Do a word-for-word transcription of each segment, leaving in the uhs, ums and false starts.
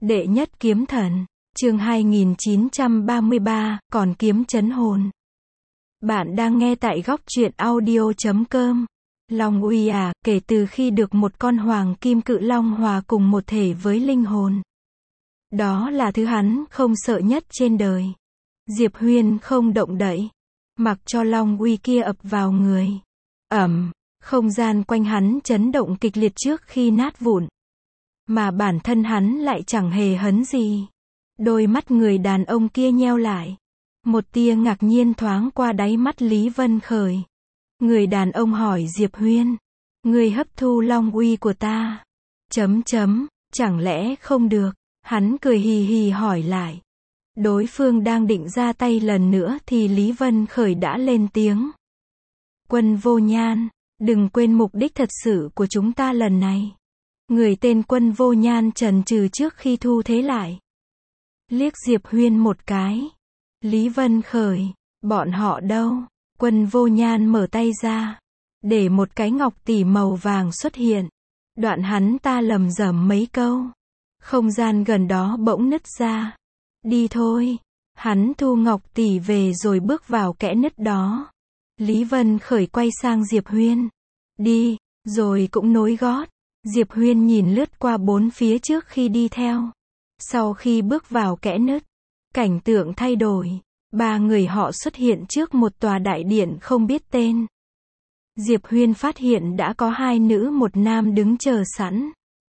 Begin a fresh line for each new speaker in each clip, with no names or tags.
Đệ nhất kiếm thần, chương hai nghìn chín trăm ba mươi ba, còn kiếm chấn hồn. Bạn đang nghe tại góc truyện audio chấm com. Long uy à, kể từ khi được một con hoàng kim cự long hòa cùng một thể với linh hồn. Đó là thứ hắn không sợ nhất trên đời. Diệp Huyên không động đậy, mặc cho long uy kia ập vào người. Ầm, không gian quanh hắn chấn động kịch liệt trước khi nát vụn. Mà bản thân hắn lại chẳng hề hấn gì. Đôi mắt người đàn ông kia nheo lại. Một tia ngạc nhiên thoáng qua đáy mắt Lý Vân Khởi. Người đàn ông hỏi Diệp Huyên, người hấp thu long uy của ta. Chấm chấm, chẳng lẽ không được? Hắn cười hì hì hỏi lại. Đối phương đang định ra tay lần nữa thì Lý Vân Khởi đã lên tiếng. Quân Vô Nhan, đừng quên mục đích thật sự của chúng ta lần này. Người tên Quân Vô Nhan chần chừ trước khi thu thế lại. Liếc Diệp Huyên một cái. Lý Vân Khởi, bọn họ đâu? Quân Vô Nhan mở tay ra, để một cái ngọc tỷ màu vàng xuất hiện. Đoạn hắn ta lầm rầm mấy câu. Không gian gần đó bỗng nứt ra. Đi thôi. Hắn thu ngọc tỷ về rồi bước vào kẽ nứt đó. Lý Vân Khởi quay sang Diệp Huyên. Đi, rồi cũng nối gót. Diệp Huyên nhìn lướt qua bốn phía trước khi đi theo. Sau khi bước vào kẽ nứt, cảnh tượng thay đổi. Ba người họ xuất hiện trước một tòa đại điện không biết tên. Diệp Huyên phát hiện đã có hai nữ một nam đứng chờ sẵn.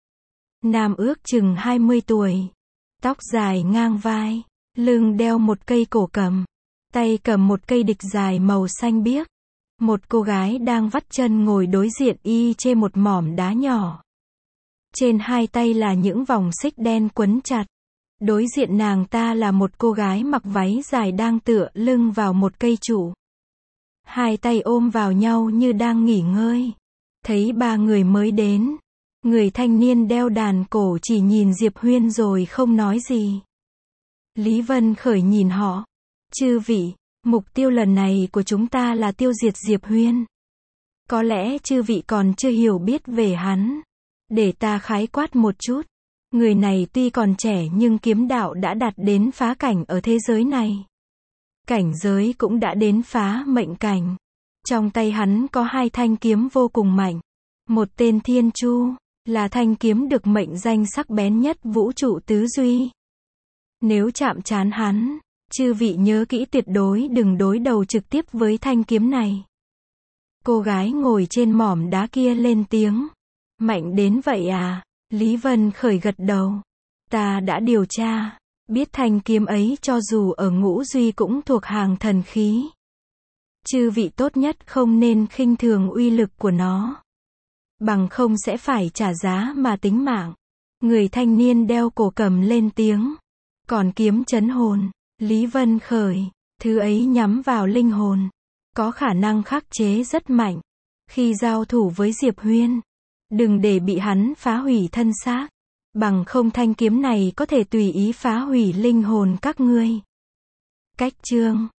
Nam ước chừng hai mươi tuổi. Tóc dài ngang vai. Lưng đeo một cây cổ cầm. Tay cầm một cây địch dài màu xanh biếc. Một cô gái đang vắt chân ngồi đối diện y trên một mỏm đá nhỏ. Trên hai tay là những vòng xích đen quấn chặt. Đối diện nàng ta là một cô gái mặc váy dài đang tựa lưng vào một cây trụ. Hai tay ôm vào nhau như đang nghỉ ngơi. Thấy ba người mới đến. Người thanh niên đeo đàn cổ chỉ nhìn Diệp Huyên rồi không nói gì. Lý Vân Khởi nhìn họ. Chư vị, mục tiêu lần này của chúng ta là tiêu diệt Diệp Huyên. Có lẽ chư vị còn chưa hiểu biết về hắn. Để ta khái quát một chút. Người này tuy còn trẻ nhưng kiếm đạo đã đạt đến phá cảnh ở thế giới này. Cảnh giới cũng đã đến phá mệnh cảnh. Trong tay hắn có hai thanh kiếm vô cùng mạnh. Một tên Thiên Chu, là thanh kiếm được mệnh danh sắc bén nhất vũ trụ tứ duy. Nếu chạm trán hắn, chư vị nhớ kỹ tuyệt đối đừng đối đầu trực tiếp với thanh kiếm này. Cô gái ngồi trên mỏm đá kia lên tiếng. Mạnh đến vậy à? Lý Vân Khởi gật đầu. Ta đã điều tra, biết thanh kiếm ấy cho dù ở ngũ duy cũng thuộc hàng thần khí. Chư vị tốt nhất không nên khinh thường uy lực của nó. Bằng không sẽ phải trả giá mà tính mạng. Người thanh niên đeo cổ cầm lên tiếng. Còn kiếm chấn hồn, Lý Vân Khởi, thứ ấy nhắm vào linh hồn. Có khả năng khắc chế rất mạnh. Khi giao thủ với Diệp Huyên, đừng để bị hắn phá hủy thân xác. Bằng không thanh kiếm này có thể tùy ý phá hủy linh hồn các ngươi. Cách chương